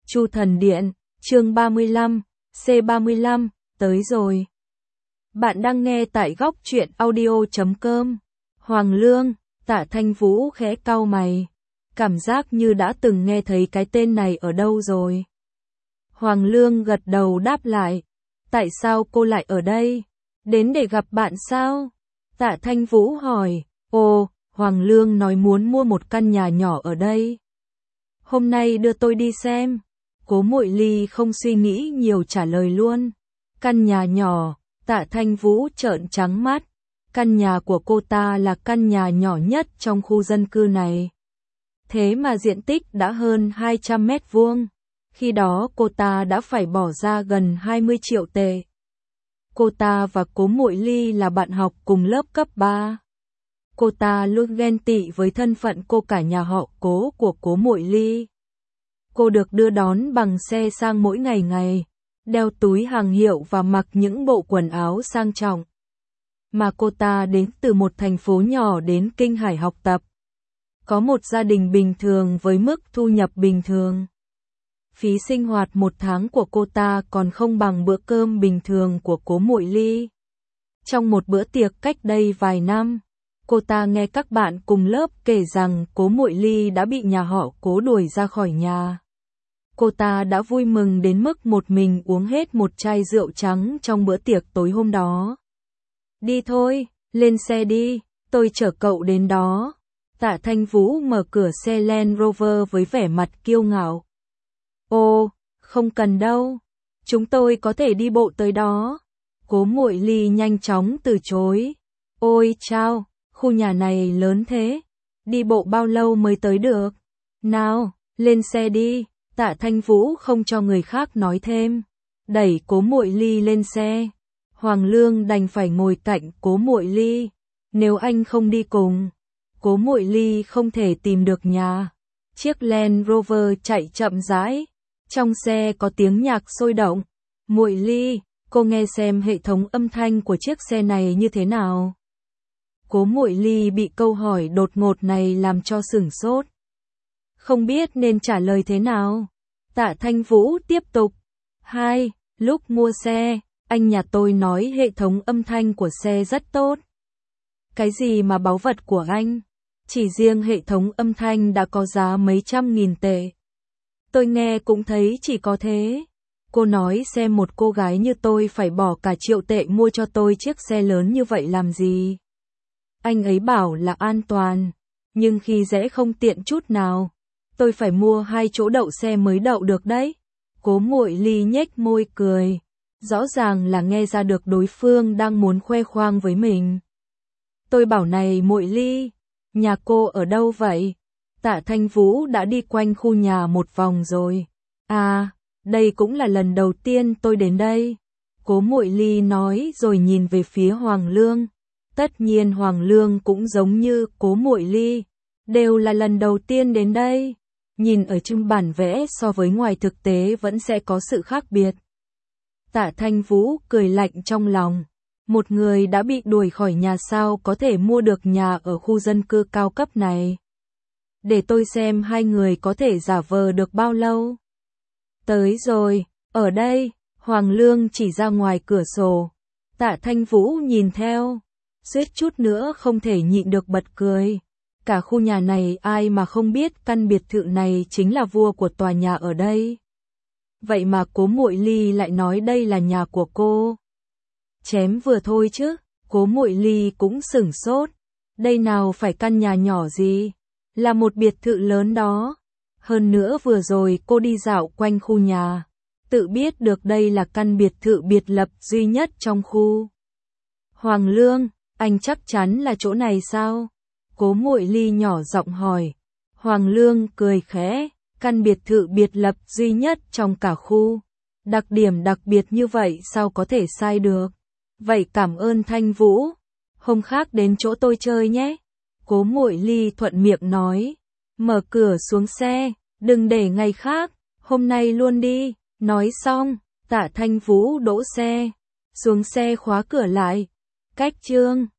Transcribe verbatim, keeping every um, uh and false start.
Chu Thần Điện, chương ba mươi lăm, C ba mươi lăm, tới rồi. Bạn đang nghe tại góc truyện audio chấm com. Hoàng Lương, Tạ Thanh Vũ khẽ cau mày. Cảm giác như đã từng nghe thấy cái tên này ở đâu rồi. Hoàng Lương gật đầu đáp lại. Tại sao cô lại ở đây? Đến để gặp bạn sao? Tạ Thanh Vũ hỏi. Ồ, Hoàng Lương nói muốn mua một căn nhà nhỏ ở đây. Hôm nay đưa tôi đi xem. Cố Muội Ly không suy nghĩ nhiều trả lời luôn. Căn nhà nhỏ, Tạ Thanh Vũ trợn trắng mắt. Căn nhà của cô ta là căn nhà nhỏ nhất trong khu dân cư này. Thế mà diện tích đã hơn hai trăm mét vuông. Khi đó cô ta đã phải bỏ ra gần hai mươi triệu tệ. Cô ta và Cố Muội Ly là bạn học cùng lớp cấp ba. Cô ta luôn ghen tị với thân phận cô cả nhà họ Cố của Cố Muội Ly. Cô được đưa đón bằng xe sang mỗi ngày ngày, đeo túi hàng hiệu và mặc những bộ quần áo sang trọng. Mà cô ta đến từ một thành phố nhỏ đến Kinh Hải học tập. Có một gia đình bình thường với mức thu nhập bình thường. Phí sinh hoạt một tháng của cô ta còn không bằng bữa cơm bình thường của Cố Muội Ly. Trong một bữa tiệc cách đây vài năm, cô ta nghe các bạn cùng lớp kể rằng Cố Muội Ly đã bị nhà họ Cố đuổi ra khỏi nhà. Cô ta đã vui mừng đến mức một mình uống hết một chai rượu trắng trong bữa tiệc tối hôm đó. Đi thôi, lên xe đi, tôi chở cậu đến đó. Tạ Thanh Vũ mở cửa xe Land Rover với vẻ mặt kiêu ngạo. Ô, không cần đâu, chúng tôi có thể đi bộ tới đó. Cố Muội Ly nhanh chóng từ chối. Ôi chao, khu nhà này lớn thế, đi bộ bao lâu mới tới được? Nào, lên xe đi. Tạ Thanh Vũ không cho người khác nói thêm, đẩy Cố Muội Ly lên xe. Hoàng Lương đành phải ngồi cạnh Cố Muội Ly. Nếu anh không đi cùng, Cố Muội Ly không thể tìm được nhà. Chiếc Land Rover chạy chậm rãi, trong xe có tiếng nhạc sôi động. Muội Ly, cô nghe xem hệ thống âm thanh của chiếc xe này như thế nào? Cố Muội Ly bị câu hỏi đột ngột này làm cho sửng sốt. Không biết nên trả lời thế nào. Tạ Thanh Vũ tiếp tục. Hai, lúc mua xe, anh nhà tôi nói hệ thống âm thanh của xe rất tốt. Cái gì mà báu vật của anh? Chỉ riêng hệ thống âm thanh đã có giá mấy trăm nghìn tệ. Tôi nghe cũng thấy chỉ có thế. Cô nói xem một cô gái như tôi phải bỏ cả triệu tệ mua cho tôi chiếc xe lớn như vậy làm gì? Anh ấy bảo là an toàn, nhưng khi rẽ không tiện chút nào. Tôi phải mua hai chỗ đậu xe mới đậu được đấy. Cố Muội Ly nhếch môi cười. Rõ ràng là nghe ra được đối phương đang muốn khoe khoang với mình. Tôi bảo này Muội Ly, nhà cô ở đâu vậy? Tạ Thanh Vũ đã đi quanh khu nhà một vòng rồi. À, đây cũng là lần đầu tiên tôi đến đây. Cố Muội Ly nói rồi nhìn về phía Hoàng Lương. Tất nhiên Hoàng Lương cũng giống như Cố Muội Ly, đều là lần đầu tiên đến đây. Nhìn ở trên bản vẽ so với ngoài thực tế vẫn sẽ có sự khác biệt. Tạ Thanh Vũ cười lạnh trong lòng. Một người đã bị đuổi khỏi nhà sao có thể mua được nhà ở khu dân cư cao cấp này. Để tôi xem hai người có thể giả vờ được bao lâu. Tới rồi, ở đây, Hoàng Lương chỉ ra ngoài cửa sổ. Tạ Thanh Vũ nhìn theo, suýt chút nữa không thể nhịn được bật cười. Cả khu nhà này ai mà không biết căn biệt thự này chính là vua của tòa nhà ở đây. Vậy mà Cố Muội Ly lại nói đây là nhà của cô. Chém vừa thôi chứ, Cố Muội Ly cũng sửng sốt. Đây nào phải căn nhà nhỏ gì, là một biệt thự lớn đó. Hơn nữa vừa rồi cô đi dạo quanh khu nhà, tự biết được đây là căn biệt thự biệt lập duy nhất trong khu. Hoàng Lương, anh chắc chắn là chỗ này sao? Cố Muội Ly nhỏ giọng hỏi. Hoàng Lương cười khẽ, căn biệt thự biệt lập duy nhất trong cả khu. Đặc điểm đặc biệt như vậy sao có thể sai được? Vậy cảm ơn Thanh Vũ. Hôm khác đến chỗ tôi chơi nhé. Cố Muội Ly thuận miệng nói. Mở cửa xuống xe, đừng để ngày khác, hôm nay luôn đi. Nói xong, Tạ Thanh Vũ đỗ xe, xuống xe khóa cửa lại. Cách chương